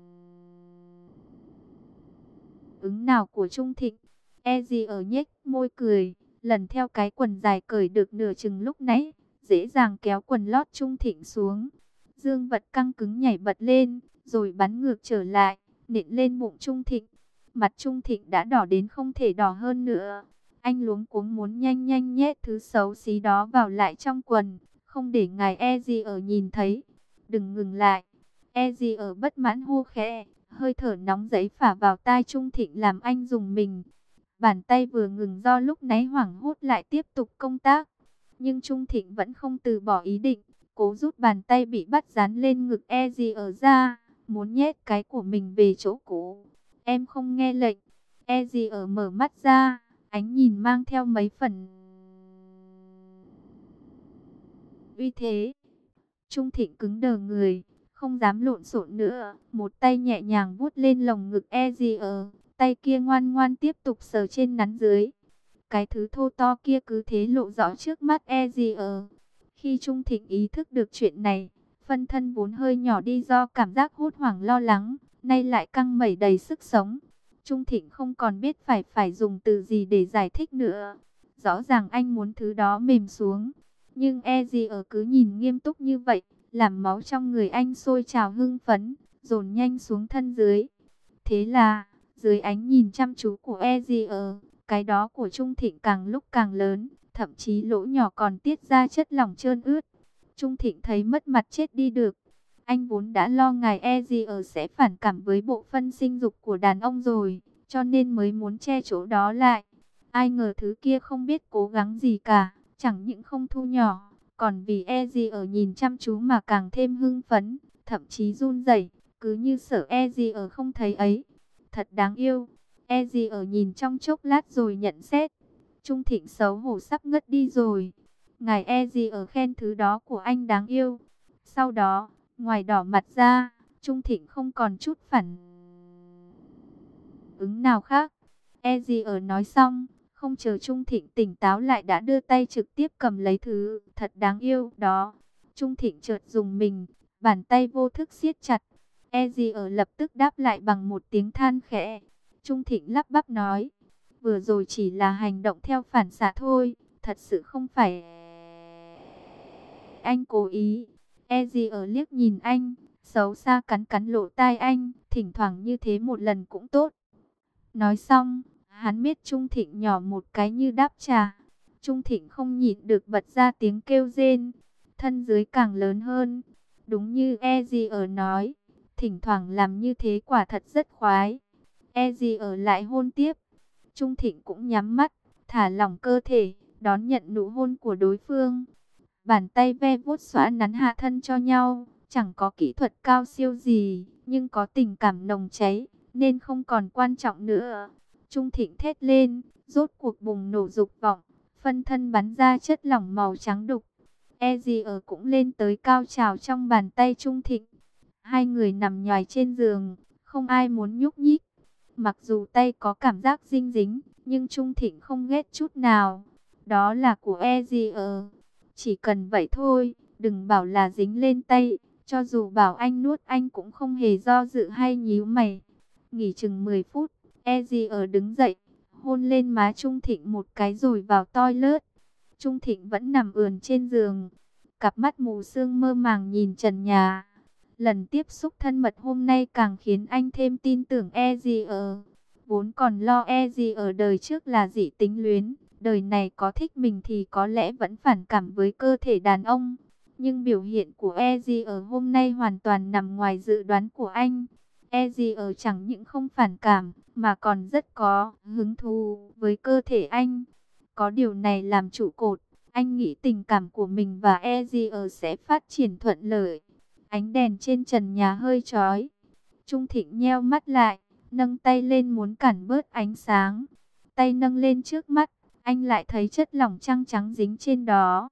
ứng nào của Trung Thịnh. Ezier nhếch môi cười, lần theo cái quần dài cởi được nửa chừng lúc nãy, dễ dàng kéo quần lót Trung Thịnh xuống. Dương vật căng cứng nhảy bật lên, rồi bắn ngược trở lại, nện lên bụng Trung Thịnh. Mặt Trung Thịnh đã đỏ đến không thể đỏ hơn nữa. Anh luống cuống muốn nhanh nhanh nhét thứ xấu xí đó vào lại trong quần, không để ngài Ezier nhìn thấy. Đừng ngừng lại. Ezier bất mãn hô khẽ, hơi thở nóng giấy phả vào tai Trung Thịnh làm anh rùng mình. Bàn tay vừa ngừng do lúc nãy hoảng hốt lại tiếp tục công tác. Nhưng Trung Thịnh vẫn không từ bỏ ý định, cố rút bàn tay bị bắt dán lên ngực Ezier ra, muốn nhét cái của mình về chỗ cũ. Em không nghe lệnh. Ezier mở mắt ra, ánh nhìn mang theo mấy phần uy thế. Trung Thịnh cứng đờ người, không dám lộn xộn nữa, một tay nhẹ nhàng vuốt lên lồng ngực Ezier, tay kia ngoan ngoan tiếp tục sờ trên nắn dưới. Cái thứ thô to kia cứ thế lộ rõ trước mắt Ezier. Khi Trung Thịnh ý thức được chuyện này, phân thân vốn hơi nhỏ đi do cảm giác hốt hoảng lo lắng, nay lại căng mẩy đầy sức sống. Trung Thịnh không còn biết phải dùng từ gì để giải thích nữa. Rõ ràng anh muốn thứ đó mềm xuống, nhưng Ezier cứ nhìn nghiêm túc như vậy, làm máu trong người anh sôi trào hưng phấn, dồn nhanh xuống thân dưới. Thế là, dưới ánh nhìn chăm chú của Ezier, cái đó của Trung Thịnh càng lúc càng lớn, thậm chí lỗ nhỏ còn tiết ra chất lỏng trơn ướt. Trung Thịnh thấy mất mặt chết đi được. Anh vốn đã lo ngài Ezier sẽ phản cảm với bộ phận sinh dục của đàn ông rồi, cho nên mới muốn che chỗ đó lại. Ai ngờ thứ kia không biết cố gắng gì cả, chẳng những không thu nhỏ, còn vì Ezier nhìn chăm chú mà càng thêm hưng phấn, thậm chí run rẩy, cứ như sợ Ezier không thấy ấy. Thật đáng yêu. Ezier nhìn trong chốc lát rồi nhận xét. Trung Thịnh xấu hổ sắp ngất đi rồi. Ngài Ezier khen thứ đó của anh đáng yêu. Sau đó, ngoài đỏ mặt ra, Trung Thịnh không còn chút phản ứng nào khác. Ezier nói xong, không chờ Trung Thịnh tỉnh táo lại đã đưa tay trực tiếp cầm lấy thứ thật đáng yêu đó. Trung Thịnh chợt dùng mình, bàn tay vô thức siết chặt. Ezier lập tức đáp lại bằng một tiếng than khẽ. Trung Thịnh lắp bắp nói, vừa rồi chỉ là hành động theo phản xạ thôi, thật sự không phải anh cố ý. Ezier liếc nhìn anh, xấu xa cắn cắn lỗ tai anh, thỉnh thoảng như thế một lần cũng tốt. Nói xong, hắn miết Trung Thịnh nhỏ một cái như đáp trả. Trung Thịnh không nhịn được bật ra tiếng kêu rên, thân dưới càng lớn hơn. Đúng như Ezier nói, thỉnh thoảng làm như thế quả thật rất khoái. Ezier lại hôn tiếp. Trung Thịnh cũng nhắm mắt, thả lỏng cơ thể, đón nhận nụ hôn của đối phương. Bàn tay ve vuốt xõa nắn hạ thân cho nhau, chẳng có kỹ thuật cao siêu gì, nhưng có tình cảm nồng cháy, nên không còn quan trọng nữa. Trung Thịnh thét lên, rốt cuộc bùng nổ dục vọng, phân thân bắn ra chất lỏng màu trắng đục. Ezier cũng lên tới cao trào trong bàn tay Trung Thịnh. Hai người nằm nhoài trên giường, không ai muốn nhúc nhích. Mặc dù tay có cảm giác dinh dính, nhưng Trung Thịnh không ghét chút nào. Đó là của Ezier. Chỉ cần vậy thôi, đừng bảo là dính lên tay. Cho dù bảo anh nuốt anh cũng không hề do dự hay nhíu mày. Nghỉ chừng 10 phút, Ezier đứng dậy, hôn lên má Trung Thịnh một cái rồi vào toilet. Trung Thịnh vẫn nằm ườn trên giường, cặp mắt mù sương mơ màng nhìn trần nhà. Lần tiếp xúc thân mật hôm nay càng khiến anh thêm tin tưởng Ezier. Vốn còn lo Ezier đời trước là dị tính luyến, đời này có thích mình thì có lẽ vẫn phản cảm với cơ thể đàn ông. Nhưng biểu hiện của Ezier hôm nay hoàn toàn nằm ngoài dự đoán của anh. Ezier chẳng những không phản cảm, mà còn rất có hứng thú với cơ thể anh. Có điều này làm trụ cột, anh nghĩ tình cảm của mình và Ezier sẽ phát triển thuận lợi. Ánh đèn trên trần nhà hơi chói. Trung Thịnh nheo mắt lại, nâng tay lên muốn cản bớt ánh sáng. Tay nâng lên trước mắt, anh lại thấy chất lỏng trắng trắng dính trên đó.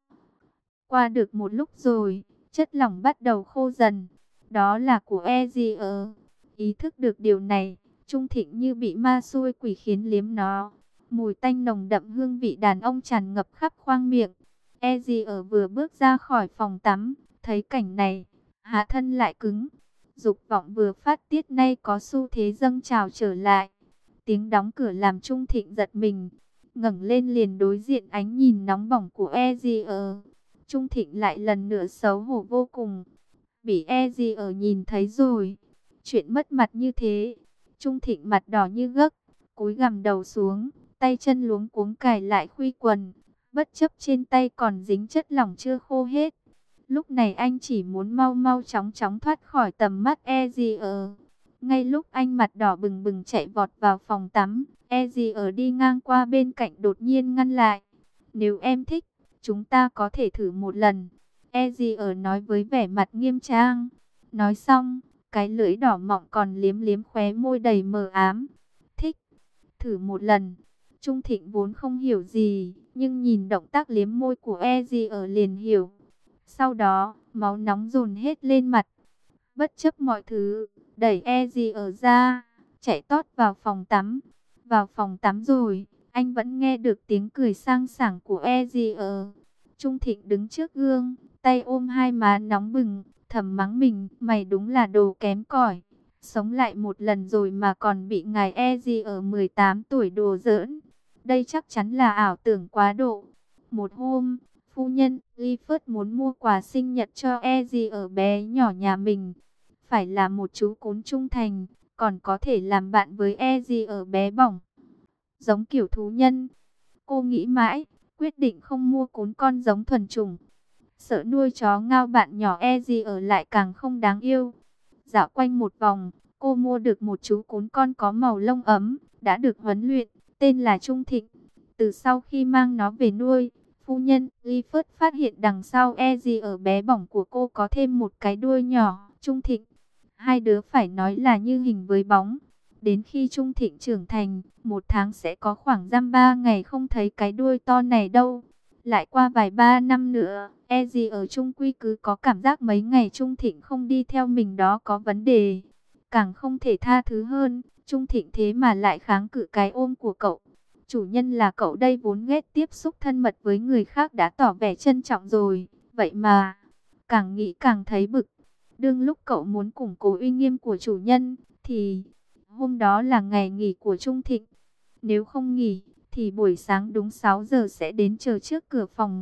Qua được một lúc rồi, chất lỏng bắt đầu khô dần. Đó là của Ezier. Ý thức được điều này, Trung Thịnh như bị ma xui quỷ khiến liếm nó. Mùi tanh nồng đậm hương vị đàn ông tràn ngập khắp khoang miệng. Ezier vừa bước ra khỏi phòng tắm, thấy cảnh này, hạ thân lại cứng. Dục vọng vừa phát tiết nay có xu thế dâng trào trở lại. Tiếng đóng cửa làm Trung Thịnh giật mình, ngẩng lên liền đối diện ánh nhìn nóng bỏng của Ezier. Trung Thịnh lại lần nữa xấu hổ vô cùng. Bị Ezier nhìn thấy rồi. Chuyện mất mặt như thế. Trung Thịnh mặt đỏ như gấc, cúi gằm đầu xuống, tay chân luống cuống cài lại khuy quần. Bất chấp trên tay còn dính chất lỏng chưa khô hết. Lúc này anh chỉ muốn mau mau chóng chóng thoát khỏi tầm mắt Ezier. Ngay lúc anh mặt đỏ bừng bừng chạy vọt vào phòng tắm, Ezier đi ngang qua bên cạnh đột nhiên ngăn lại. Nếu em thích, chúng ta có thể thử một lần. Ezier nói với vẻ mặt nghiêm trang. Nói xong, cái lưỡi đỏ mọng còn liếm liếm khóe môi đầy mờ ám. Thích, thử một lần. Trung Thịnh vốn không hiểu gì, nhưng nhìn động tác liếm môi của Ezier liền hiểu. Sau đó, máu nóng dồn hết lên mặt. Bất chấp mọi thứ, đẩy Ezier ra, chạy tót vào phòng tắm. Vào phòng tắm rồi, anh vẫn nghe được tiếng cười sang sảng của Ezier. Trung Thịnh đứng trước gương, tay ôm hai má nóng bừng, thầm mắng mình, mày đúng là đồ kém cỏi. Sống lại một lần rồi mà còn bị ngài Ezier 18 tuổi đùa giỡn. Đây chắc chắn là ảo tưởng quá độ. Một hôm, phu nhân Clifford muốn mua quà sinh nhật cho Ezier bé nhỏ nhà mình. Phải là một chú cún trung thành, còn có thể làm bạn với Ezier bé bỏng. Giống kiểu thú nhân. Cô nghĩ mãi, quyết định không mua cún con giống thuần chủng. Sợ nuôi chó ngao bạn nhỏ Ezier lại càng không đáng yêu. Dạo quanh một vòng, cô mua được một chú cún con có màu lông ấm, đã được huấn luyện, tên là Trung Thịnh. Từ sau khi mang nó về nuôi, phu nhân Clifford phát hiện đằng sau Ezier bé bỏng của cô có thêm một cái đuôi nhỏ, Trung Thịnh. Hai đứa phải nói là như hình với bóng. Đến khi Trung Thịnh trưởng thành, một tháng sẽ có khoảng dăm 3 ngày không thấy cái đuôi to này đâu. Lại qua vài 3 năm nữa, Ezier Trung quy cứ có cảm giác mấy ngày Trung Thịnh không đi theo mình đó có vấn đề. Càng không thể tha thứ hơn, Trung Thịnh thế mà lại kháng cự cái ôm của cậu. Chủ nhân là cậu đây vốn ghét tiếp xúc thân mật với người khác đã tỏ vẻ trân trọng rồi. Vậy mà, càng nghĩ càng thấy bực. Đương lúc cậu muốn củng cố uy nghiêm của chủ nhân, thì hôm đó là ngày nghỉ của Trung Thịnh. Nếu không nghỉ, thì buổi sáng đúng 6 giờ sẽ đến chờ trước cửa phòng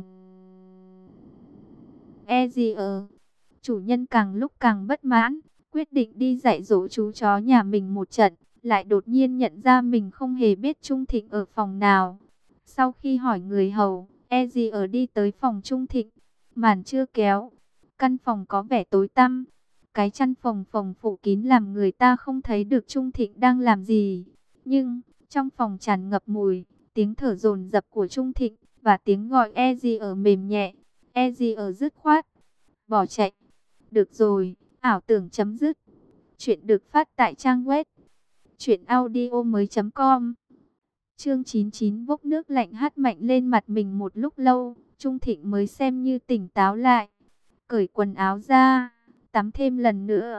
Ezier. Chủ nhân càng lúc càng bất mãn, quyết định đi dạy dỗ chú chó nhà mình một trận. Lại đột nhiên nhận ra mình không hề biết Trung Thịnh ở phòng nào. Sau khi hỏi người hầu, Ezier đi tới phòng Trung Thịnh. Màn chưa kéo, căn phòng có vẻ tối tăm. Cái chăn phồng phồng phủ kín làm người ta không thấy được Trung Thịnh đang làm gì. Nhưng trong phòng tràn ngập mùi, tiếng thở dồn dập của Trung Thịnh và tiếng gọi Ezier mềm nhẹ. Ezier dứt khoát bỏ chạy. Được rồi, ảo tưởng chấm dứt. Chuyện được phát tại trang web truyệnaudiomoi.com. Chương 99 vốc nước lạnh hắt mạnh lên mặt mình một lúc lâu, Trung Thịnh mới xem như tỉnh táo lại. Cởi quần áo ra, tắm thêm lần nữa.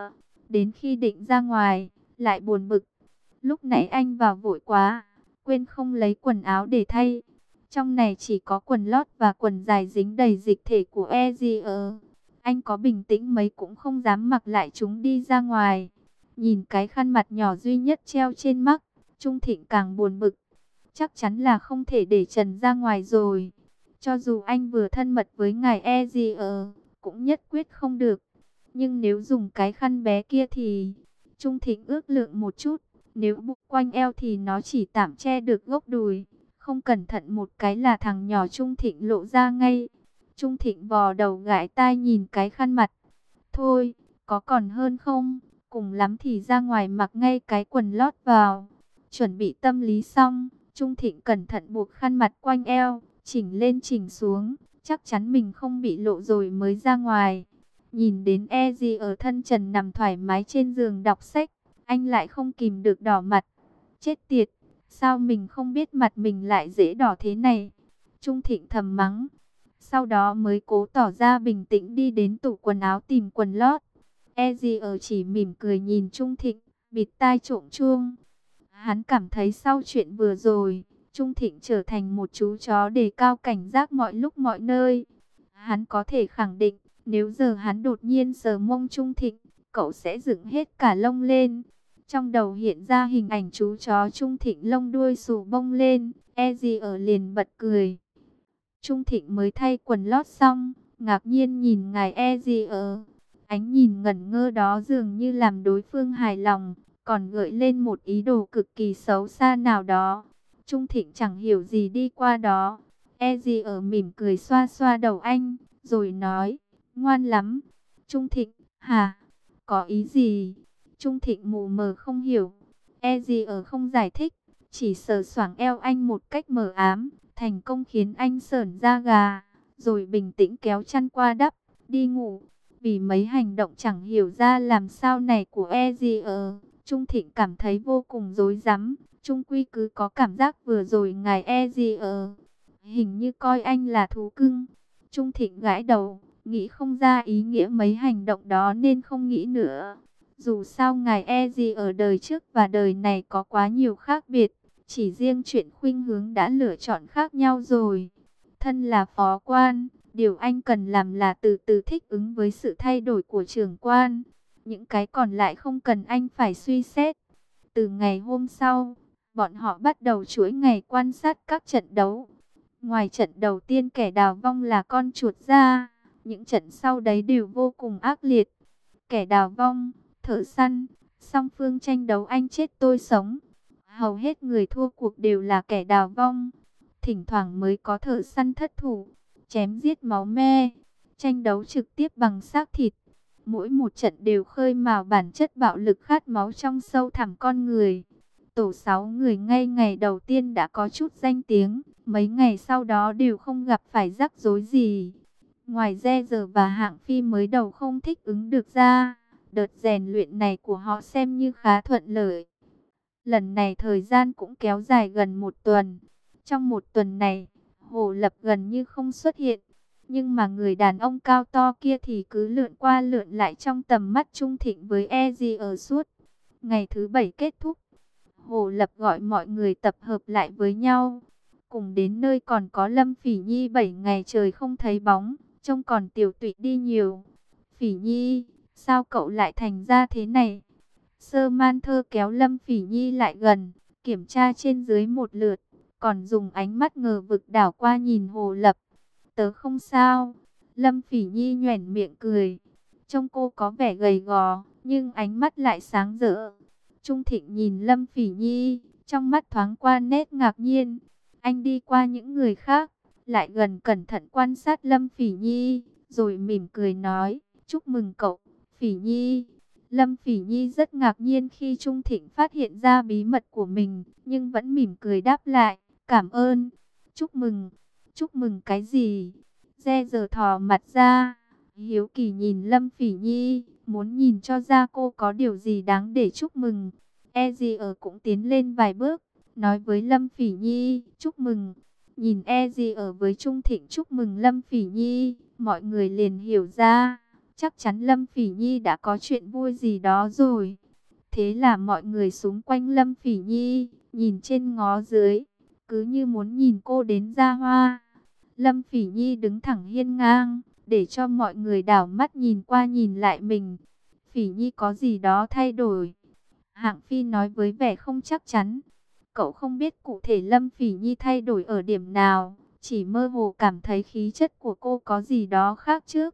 Đến khi định ra ngoài, lại buồn bực. Lúc nãy anh vào vội quá, quên không lấy quần áo để thay. Trong này chỉ có quần lót và quần dài dính đầy dịch thể của Ezier. Anh có bình tĩnh mấy cũng không dám mặc lại chúng đi ra ngoài. Nhìn cái khăn mặt nhỏ duy nhất treo trên mắt, Trung Thịnh càng buồn bực. Chắc chắn là không thể để Trần ra ngoài rồi. Cho dù anh vừa thân mật với ngài Ezier, cũng nhất quyết không được. Nhưng nếu dùng cái khăn bé kia thì... Trung Thịnh ước lượng một chút. Nếu buộc quanh eo thì nó chỉ tạm che được gốc đùi. Không cẩn thận một cái là thằng nhỏ Trung Thịnh lộ ra ngay. Trung Thịnh vò đầu gãi tai nhìn cái khăn mặt. Thôi, có còn hơn không? Cùng lắm thì ra ngoài mặc ngay cái quần lót vào. Chuẩn bị tâm lý xong, Trung Thịnh cẩn thận buộc khăn mặt quanh eo, chỉnh lên chỉnh xuống. Chắc chắn mình không bị lộ rồi mới ra ngoài. Nhìn đến Ezi ở thân trần nằm thoải mái trên giường đọc sách, anh lại không kìm được đỏ mặt. Chết tiệt, sao mình không biết mặt mình lại dễ đỏ thế này? Trung Thịnh thầm mắng. Sau đó mới cố tỏ ra bình tĩnh đi đến tủ quần áo tìm quần lót. Ezi chỉ mỉm cười nhìn Trung Thịnh, bịt tai trộm chuông. Hắn cảm thấy sau chuyện vừa rồi, Trung Thịnh trở thành một chú chó đề cao cảnh giác mọi lúc mọi nơi. Hắn có thể khẳng định, nếu giờ hắn đột nhiên sờ mông Trung Thịnh, cậu sẽ dựng hết cả lông lên. Trong đầu hiện ra hình ảnh chú chó Trung Thịnh lông đuôi xù bông lên, Ezi liền bật cười. Trung Thịnh mới thay quần lót xong, ngạc nhiên nhìn ngài Ezi. Ánh nhìn ngẩn ngơ đó dường như làm đối phương hài lòng, còn gợi lên một ý đồ cực kỳ xấu xa nào đó. Trung Thịnh chẳng hiểu gì đi qua đó. Ezi mỉm cười xoa xoa đầu anh, rồi nói, ngoan lắm. Trung Thịnh, hả? Có ý gì? Trung Thịnh mù mờ không hiểu. Ezi không giải thích, chỉ sờ soạng eo anh một cách mờ ám, thành công khiến anh sởn da gà, rồi bình tĩnh kéo chăn qua đắp, đi ngủ. Vì mấy hành động chẳng hiểu ra làm sao này của Ezi, Trung Thịnh cảm thấy vô cùng rối rắm. Trung quy cứ có cảm giác vừa rồi ngài Ezi hình như coi anh là thú cưng. Trung Thịnh gãi đầu, nghĩ không ra ý nghĩa mấy hành động đó nên không nghĩ nữa. Dù sao ngài Ezi ở đời trước và đời này có quá nhiều khác biệt, chỉ riêng chuyện khuynh hướng đã lựa chọn khác nhau rồi. Thân là phó quan, điều anh cần làm là từ từ thích ứng với sự thay đổi của trưởng quan. Những cái còn lại không cần anh phải suy xét. Từ ngày hôm sau, bọn họ bắt đầu chuỗi ngày quan sát các trận đấu. Ngoài trận đầu tiên kẻ đào vong là con chuột ra, những trận sau đấy đều vô cùng ác liệt. Kẻ đào vong, thợ săn, song phương tranh đấu anh chết tôi sống. Hầu hết người thua cuộc đều là kẻ đào vong. Thỉnh thoảng mới có thợ săn thất thủ, chém giết máu me, tranh đấu trực tiếp bằng xác thịt. Mỗi một trận đều khơi mào bản chất bạo lực khát máu trong sâu thẳm con người. Tổ 6 người ngay ngày đầu tiên đã có chút danh tiếng, mấy ngày sau đó đều không gặp phải rắc rối gì. Ngoài Re Giờ và Hạng Phi mới đầu không thích ứng được ra, đợt rèn luyện này của họ xem như khá thuận lợi. Lần này thời gian cũng kéo dài gần một tuần. Trong một tuần này, Hồ Lập gần như không xuất hiện. Nhưng mà người đàn ông cao to kia thì cứ lượn qua lượn lại trong tầm mắt Trung Thịnh với Ezi ở suốt. Ngày thứ 7 kết thúc, Hồ Lập gọi mọi người tập hợp lại với nhau. Cùng đến nơi còn có Lâm Phỉ Nhi 7 ngày trời không thấy bóng, trông còn tiều tụy đi nhiều. Phỉ Nhi, sao cậu lại thành ra thế này? Sơ Man Thơ kéo Lâm Phỉ Nhi lại gần, kiểm tra trên dưới một lượt, còn dùng ánh mắt ngờ vực đảo qua nhìn Hồ Lập. Tớ không sao. Lâm Phỉ Nhi nhoẻn miệng cười. Trông cô có vẻ gầy gò, nhưng ánh mắt lại sáng rỡ. Trung Thịnh nhìn Lâm Phỉ Nhi, trong mắt thoáng qua nét ngạc nhiên. Anh đi qua những người khác, lại gần cẩn thận quan sát Lâm Phỉ Nhi, rồi mỉm cười nói, chúc mừng cậu, Phỉ Nhi. Lâm Phỉ Nhi rất ngạc nhiên khi Trung Thịnh phát hiện ra bí mật của mình, nhưng vẫn mỉm cười đáp lại, cảm ơn. Chúc mừng cái gì? Re Giờ thò mặt ra, hiếu kỳ nhìn Lâm Phỉ Nhi, muốn nhìn cho ra cô có điều gì đáng để chúc mừng. Ezi cũng tiến lên vài bước, nói với Lâm Phỉ Nhi, chúc mừng. Nhìn Ezi với Trung Thịnh chúc mừng Lâm Phỉ Nhi, mọi người liền hiểu ra. chắc chắn Lâm Phỉ Nhi đã có chuyện vui gì đó rồi. Thế là mọi người xung quanh Lâm Phỉ Nhi, nhìn trên ngó dưới, cứ như muốn nhìn cô đến ra hoa. Lâm Phỉ Nhi đứng thẳng hiên ngang, để cho mọi người đảo mắt nhìn qua nhìn lại mình. Phỉ Nhi có gì đó thay đổi. Hạng Phi nói với vẻ không chắc chắn. Cậu không biết cụ thể Lâm Phỉ Nhi thay đổi ở điểm nào, chỉ mơ hồ cảm thấy khí chất của cô có gì đó khác trước.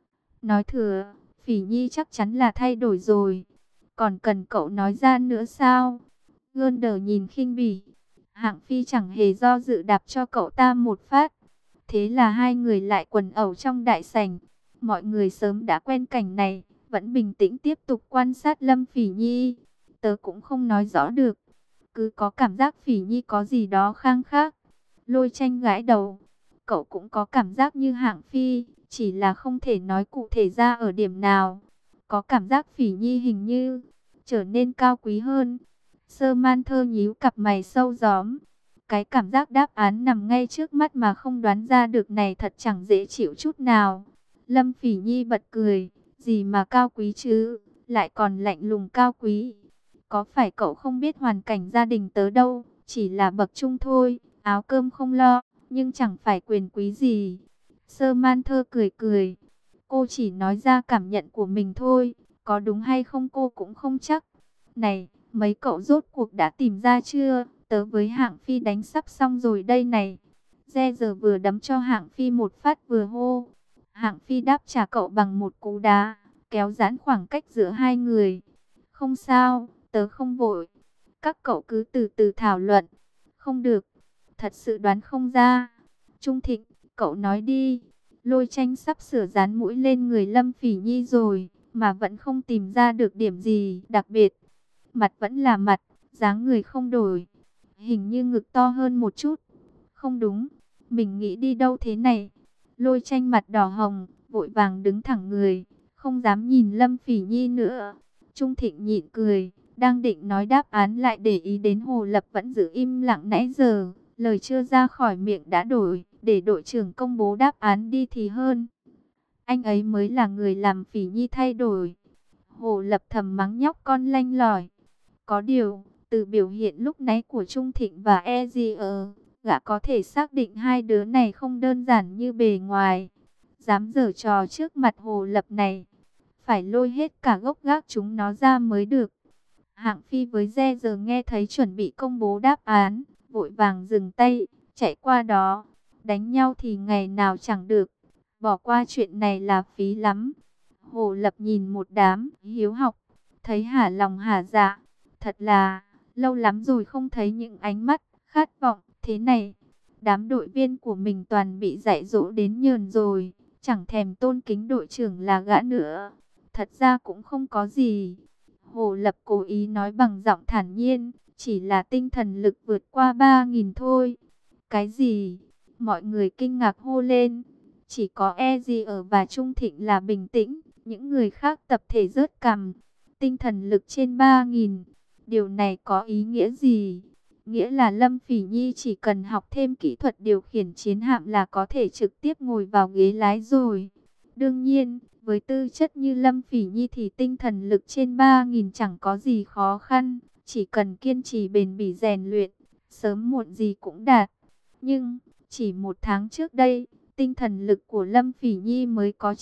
Nói thừa, Phỉ Nhi chắc chắn là thay đổi rồi. Còn cần cậu nói ra nữa sao? Gunder nhìn khinh bỉ. Hạng Phi chẳng hề do dự đạp cho cậu ta một phát. Thế là hai người lại quần ẩu trong đại sảnh. Mọi người sớm đã quen cảnh này, vẫn bình tĩnh tiếp tục quan sát Lâm Phỉ Nhi. Tớ cũng không nói rõ được, cứ có cảm giác Phỉ Nhi có gì đó khang khác. Lôi Tranh gãi đầu. Cậu cũng có cảm giác như Hạng Phi, chỉ là không thể nói cụ thể ra ở điểm nào. Có cảm giác Phỉ Nhi hình như trở nên cao quý hơn. Sơ Man Thơ nhíu cặp mày sâu gióm. Cái cảm giác đáp án nằm ngay trước mắt mà không đoán ra được này thật chẳng dễ chịu chút nào. Lâm Phỉ Nhi bật cười. Gì mà cao quý chứ, lại còn lạnh lùng cao quý. Có phải cậu không biết hoàn cảnh gia đình tớ đâu, chỉ là bậc trung thôi, áo cơm không lo, nhưng chẳng phải quyền quý gì. Sơ Man Thơ cười cười. Cô chỉ nói ra cảm nhận của mình thôi, có đúng hay không cô cũng không chắc. Này, mấy cậu rốt cuộc đã tìm ra chưa? Tớ với Hạng Phi đánh sắp xong rồi đây này. Re giờ vừa đấm cho Hạng Phi một phát vừa hô. Hạng Phi đáp trả cậu bằng một cú đá, kéo giãn khoảng cách giữa hai người. Không sao, tớ không vội. Các cậu cứ từ từ thảo luận. Không được, thật sự đoán không ra. Trung Thịnh, cậu nói đi. Lôi Tranh sắp sửa dán mũi lên người Lâm Phỉ Nhi rồi, mà vẫn không tìm ra được điểm gì đặc biệt. Mặt vẫn là mặt, dáng người không đổi. Hình như ngực to hơn một chút. Không đúng, mình nghĩ đi đâu thế này? Lôi Tranh mặt đỏ hồng, vội vàng đứng thẳng người, không dám nhìn Lâm Phỉ Nhi nữa. Trung Thịnh nhịn cười, đang định nói đáp án lại để ý đến Hồ Lập vẫn giữ im lặng nãy giờ. Lời chưa ra khỏi miệng đã đổi, để đội trưởng công bố đáp án đi thì hơn. Anh ấy mới là người làm Phỉ Nhi thay đổi. Hồ Lập thầm mắng nhóc con lanh lỏi. Có điều, từ biểu hiện lúc nãy của Trung Thịnh và Ezier, gã có thể xác định hai đứa này không đơn giản như bề ngoài. Dám giở trò trước mặt Hồ Lập này, phải lôi hết cả gốc gác chúng nó ra mới được. Hạng Phi với Re giờ nghe thấy chuẩn bị công bố đáp án, vội vàng dừng tay, chạy qua đó. Đánh nhau thì ngày nào chẳng được, bỏ qua chuyện này là phí lắm. Hồ Lập nhìn một đám hiếu học, thấy hả lòng hả dạ. Thật là lâu lắm rồi không thấy những ánh mắt khát vọng thế này. Đám đội viên của mình toàn bị dạy dỗ đến nhờn rồi, chẳng thèm tôn kính đội trưởng là gã nữa. Thật ra cũng không có gì. Hồ Lập cố ý nói bằng giọng thản nhiên, chỉ là tinh thần lực vượt qua 3.000 thôi. Cái gì? Mọi người kinh ngạc hô lên. Chỉ có Ezier và Trung Thịnh là bình tĩnh, những người khác tập thể rớt cằm. Tinh thần lực trên 3.000. Điều này có ý nghĩa gì? Nghĩa là Lâm Phỉ Nhi chỉ cần học thêm kỹ thuật điều khiển chiến hạm là có thể trực tiếp ngồi vào ghế lái rồi. Đương nhiên, với tư chất như Lâm Phỉ Nhi thì tinh thần lực trên 3.000 chẳng có gì khó khăn. Chỉ cần kiên trì bền bỉ rèn luyện, sớm muộn gì cũng đạt. Nhưng, chỉ một tháng trước đây, tinh thần lực của Lâm Phỉ Nhi mới có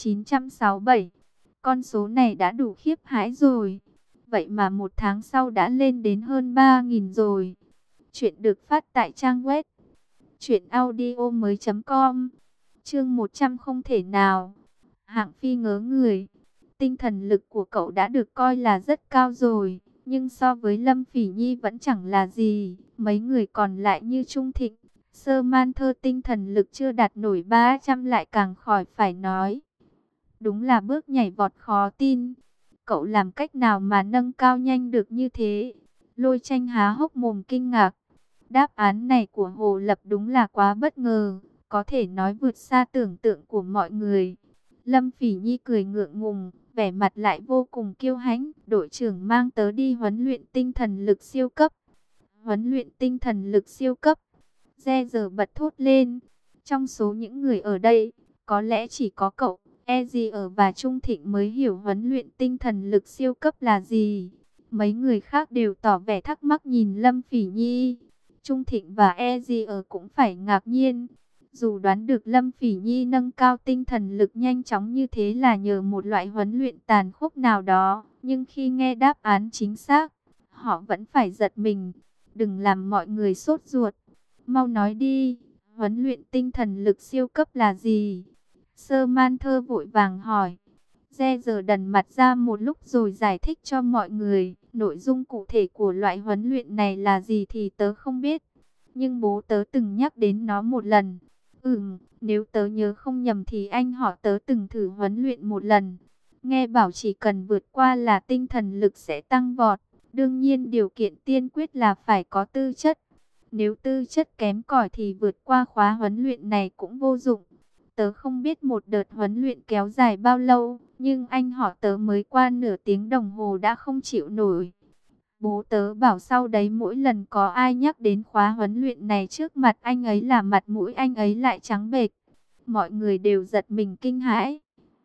967. Con số này đã đủ khiếp hãi rồi. Vậy mà một tháng sau đã lên đến hơn 3.000 rồi. Chuyện được phát tại trang web truyệnaudiomoi.com. Chương 100 không thể nào. Hạng Phi ngớ người. Tinh thần lực của cậu đã được coi là rất cao rồi, nhưng so với Lâm Phỉ Nhi vẫn chẳng là gì. Mấy người còn lại như Trung Thịnh, Sơ Man Thơ tinh thần lực chưa đạt nổi 300 lại càng khỏi phải nói. Đúng là bước nhảy vọt khó tin. Cậu làm cách nào mà nâng cao nhanh được như thế? Lôi Tranh há hốc mồm kinh ngạc. Đáp án này của Hồ Lập đúng là quá bất ngờ, có thể nói vượt xa tưởng tượng của mọi người. Lâm Phỉ Nhi cười ngượng ngùng, vẻ mặt lại vô cùng kiêu hãnh. Đội trưởng mang tớ đi huấn luyện tinh thần lực siêu cấp. Huấn luyện tinh thần lực siêu cấp. Re giờ bật thốt lên. Trong số những người ở đây, có lẽ chỉ có cậu, Ezier và Trung Thịnh mới hiểu huấn luyện tinh thần lực siêu cấp là gì. Mấy người khác đều tỏ vẻ thắc mắc nhìn Lâm Phỉ Nhi. Trung Thịnh và Ezier cũng phải ngạc nhiên. Dù đoán được Lâm Phỉ Nhi nâng cao tinh thần lực nhanh chóng như thế là nhờ một loại huấn luyện tàn khốc nào đó, nhưng khi nghe đáp án chính xác, họ vẫn phải giật mình. Đừng làm mọi người sốt ruột. Mau nói đi, huấn luyện tinh thần lực siêu cấp là gì? Sơ Man Thơ vội vàng hỏi. Re giờ đần mặt ra một lúc rồi giải thích cho mọi người. Nội dung cụ thể của loại huấn luyện này là gì thì tớ không biết. Nhưng bố tớ từng nhắc đến nó một lần. Nếu tớ nhớ không nhầm thì anh họ tớ từng thử huấn luyện một lần. Nghe bảo chỉ cần vượt qua là tinh thần lực sẽ tăng vọt. Đương nhiên điều kiện tiên quyết là phải có tư chất. Nếu tư chất kém cỏi thì vượt qua khóa huấn luyện này cũng vô dụng. Tớ không biết một đợt huấn luyện kéo dài bao lâu, nhưng anh họ tớ mới qua nửa tiếng đồng hồ đã không chịu nổi. Bố tớ bảo sau đấy mỗi lần có ai nhắc đến khóa huấn luyện này trước mặt anh ấy là mặt mũi anh ấy lại trắng bệch. Mọi người đều giật mình kinh hãi.